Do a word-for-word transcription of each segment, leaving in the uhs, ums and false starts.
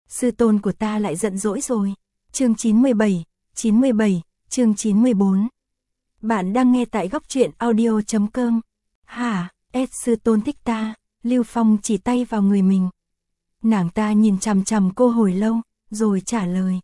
sư tôn của ta lại giận dỗi rồi. Chương chín mươi bảy, chín mươi bảy, chương chín mươi bốn. Bạn đang nghe tại góc truyện audio chấm com. Hả, S sư tôn thích ta, Lưu Phong chỉ tay vào người mình. Nàng ta nhìn chằm chằm cô hồi lâu, rồi trả lời.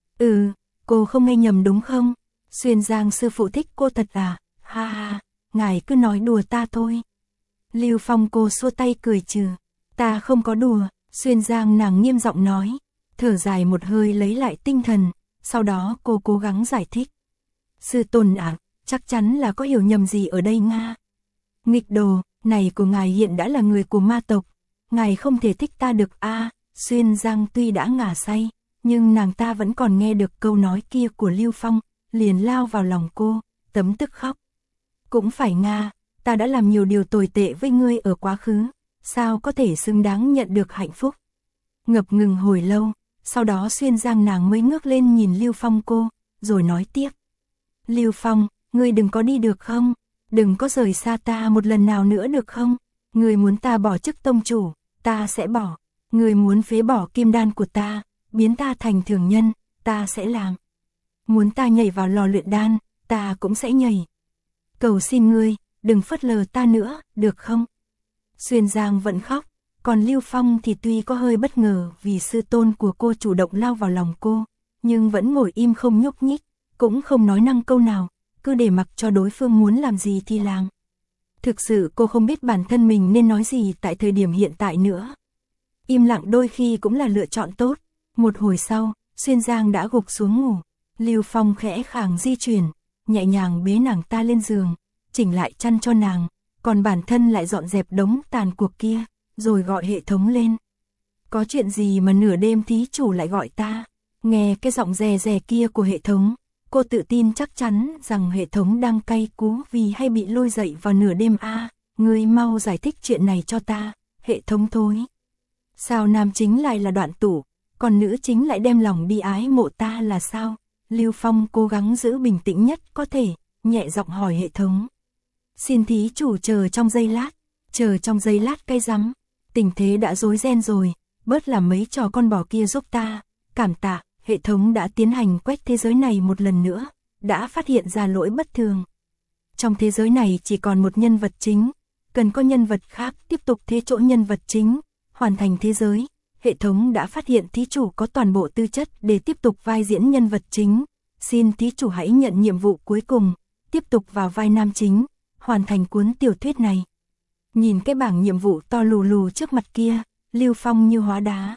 Ừ, cô không nghe nhầm đúng không? Xuyên Giang sư phụ thích cô thật à? Ha ha, ngài cứ nói đùa ta thôi. Lưu Phong cô xua tay cười trừ. Ta không có đùa, Xuyên Giang nàng nghiêm giọng nói. Thở dài một hơi lấy lại tinh thần, sau đó cô cố gắng giải thích. Sư tôn ạ, chắc chắn là có hiểu nhầm gì ở đây Nga. Nghịch đồ, này của ngài hiện đã là người của ma tộc. Ngài không thể thích ta được a. À, Xuyên Giang tuy đã ngả say, nhưng nàng ta vẫn còn nghe được câu nói kia của Lưu Phong, liền lao vào lòng cô, tấm tức khóc. Cũng phải Nga, ta đã làm nhiều điều tồi tệ với ngươi ở quá khứ, sao có thể xứng đáng nhận được hạnh phúc. Ngập ngừng hồi lâu, sau đó Xuyên Giang nàng mới ngước lên nhìn Lưu Phong cô, rồi nói tiếp. Lưu Phong, ngươi đừng có đi được không? Đừng có rời xa ta một lần nào nữa được không? Ngươi muốn ta bỏ chức tông chủ, ta sẽ bỏ. Ngươi muốn phế bỏ kim đan của ta, biến ta thành thường nhân, ta sẽ làm. Muốn ta nhảy vào lò luyện đan, ta cũng sẽ nhảy. Cầu xin ngươi, đừng phớt lờ ta nữa, được không? Xuyên Giang vẫn khóc, còn Lưu Phong thì tuy có hơi bất ngờ vì sư tôn của cô chủ động lao vào lòng cô, nhưng vẫn ngồi im không nhúc nhích, cũng không nói năng câu nào, cứ để mặc cho đối phương muốn làm gì thì làm. Thực sự cô không biết bản thân mình nên nói gì tại thời điểm hiện tại nữa. Im lặng đôi khi cũng là lựa chọn tốt. Một hồi sau, Xuyên Giang đã gục xuống ngủ. Lưu Phong khẽ khàng di chuyển, nhẹ nhàng bế nàng ta lên giường, chỉnh lại chăn cho nàng, còn bản thân lại dọn dẹp đống tàn cuộc kia, rồi gọi hệ thống lên. Có chuyện gì mà nửa đêm thí chủ lại gọi ta? Nghe cái giọng rè rè kia của hệ thống, cô tự tin chắc chắn rằng hệ thống đang cay cú vì hay bị lôi dậy vào nửa đêm a. À, ngươi mau giải thích chuyện này cho ta, hệ thống thối. Sao nam chính lại là Đoạn Tủ, còn nữ chính lại đem lòng đi ái mộ ta là sao? Lưu Phong cố gắng giữ bình tĩnh nhất có thể, nhẹ giọng hỏi hệ thống. Xin thí chủ chờ trong giây lát, chờ trong giây lát cái rắm, tình thế đã rối ren rồi, bớt làm mấy trò con bò kia giúp ta, cảm tạ. Hệ thống đã tiến hành quét thế giới này một lần nữa, đã phát hiện ra lỗi bất thường. Trong thế giới này chỉ còn một nhân vật chính, cần có nhân vật khác tiếp tục thế chỗ nhân vật chính, hoàn thành thế giới. Hệ thống đã phát hiện thí chủ có toàn bộ tư chất để tiếp tục vai diễn nhân vật chính. Xin thí chủ hãy nhận nhiệm vụ cuối cùng, tiếp tục vào vai nam chính, hoàn thành cuốn tiểu thuyết này. Nhìn cái bảng nhiệm vụ to lù lù trước mặt kia, Lưu Phong như hóa đá.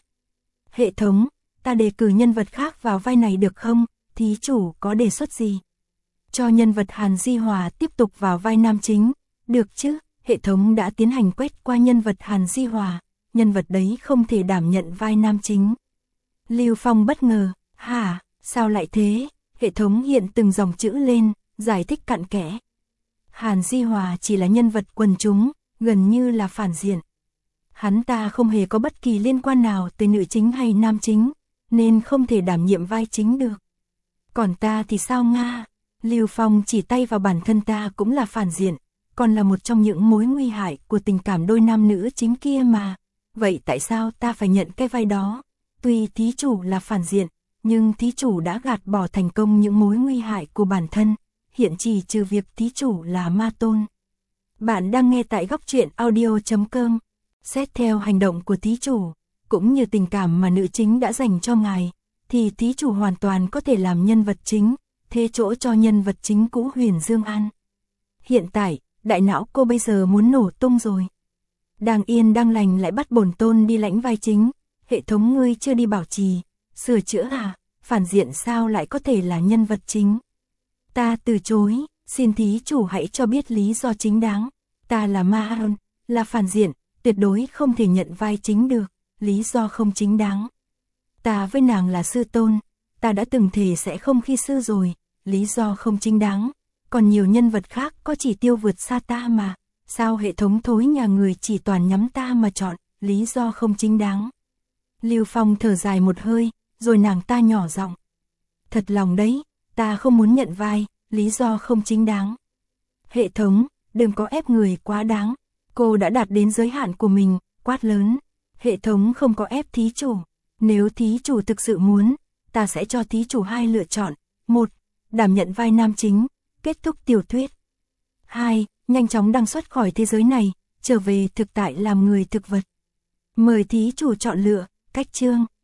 Hệ thống, ta đề cử nhân vật khác vào vai này được không? Thí chủ có đề xuất gì? Cho nhân vật Hàn Di Hòa tiếp tục vào vai nam chính, được chứ? Hệ thống đã tiến hành quét qua nhân vật Hàn Di Hòa, nhân vật đấy không thể đảm nhận vai nam chính. Lưu Phong bất ngờ, hả, sao lại thế? Hệ thống hiện từng dòng chữ lên, giải thích cặn kẽ. Hàn Di Hòa chỉ là nhân vật quần chúng, gần như là phản diện. Hắn ta không hề có bất kỳ liên quan nào tới nữ chính hay nam chính, nên không thể đảm nhiệm vai chính được. Còn ta thì sao Nga? Lưu Phong chỉ tay vào bản thân ta cũng là phản diện, còn là một trong những mối nguy hại của tình cảm đôi nam nữ chính kia mà. Vậy tại sao ta phải nhận cái vai đó? Tuy thí chủ là phản diện, nhưng thí chủ đã gạt bỏ thành công những mối nguy hại của bản thân, hiện chỉ trừ việc thí chủ là ma tôn. Bạn đang nghe tại góc truyện audio chấm com. Xét theo hành động của thí chủ, cũng như tình cảm mà nữ chính đã dành cho ngài, thì thí chủ hoàn toàn có thể làm nhân vật chính, thế chỗ cho nhân vật chính cũ Huyền Dương An. Hiện tại, đại não cô bây giờ muốn nổ tung rồi. Đang yên đang lành lại bắt bổn tôn đi lãnh vai chính, hệ thống ngươi chưa đi bảo trì, sửa chữa à, phản diện sao lại có thể là nhân vật chính? Ta từ chối, xin thí chủ hãy cho biết lý do chính đáng. Ta là Ma, là phản diện, tuyệt đối không thể nhận vai chính được. Lý do không chính đáng. Ta với nàng là sư tôn, ta đã từng thề sẽ không khi sư rồi, lý do không chính đáng. Còn nhiều nhân vật khác có chỉ tiêu vượt xa ta mà, sao hệ thống thối nhà người chỉ toàn nhắm ta mà chọn, lý do không chính đáng. Lưu Phong thở dài một hơi, rồi nàng ta nhỏ giọng. Thật lòng đấy, ta không muốn nhận vai, lý do không chính đáng. Hệ thống, đừng có ép người quá đáng, cô đã đạt đến giới hạn của mình, quát lớn. Hệ thống không có ép thí chủ, Nếu thí chủ thực sự muốn, ta sẽ cho thí chủ hai lựa chọn. Một, đảm nhận vai nam chính, kết thúc tiểu thuyết. Hai, nhanh chóng đăng xuất khỏi thế giới này, trở về thực tại làm người thực vật. Mời thí chủ chọn lựa. Cách chương.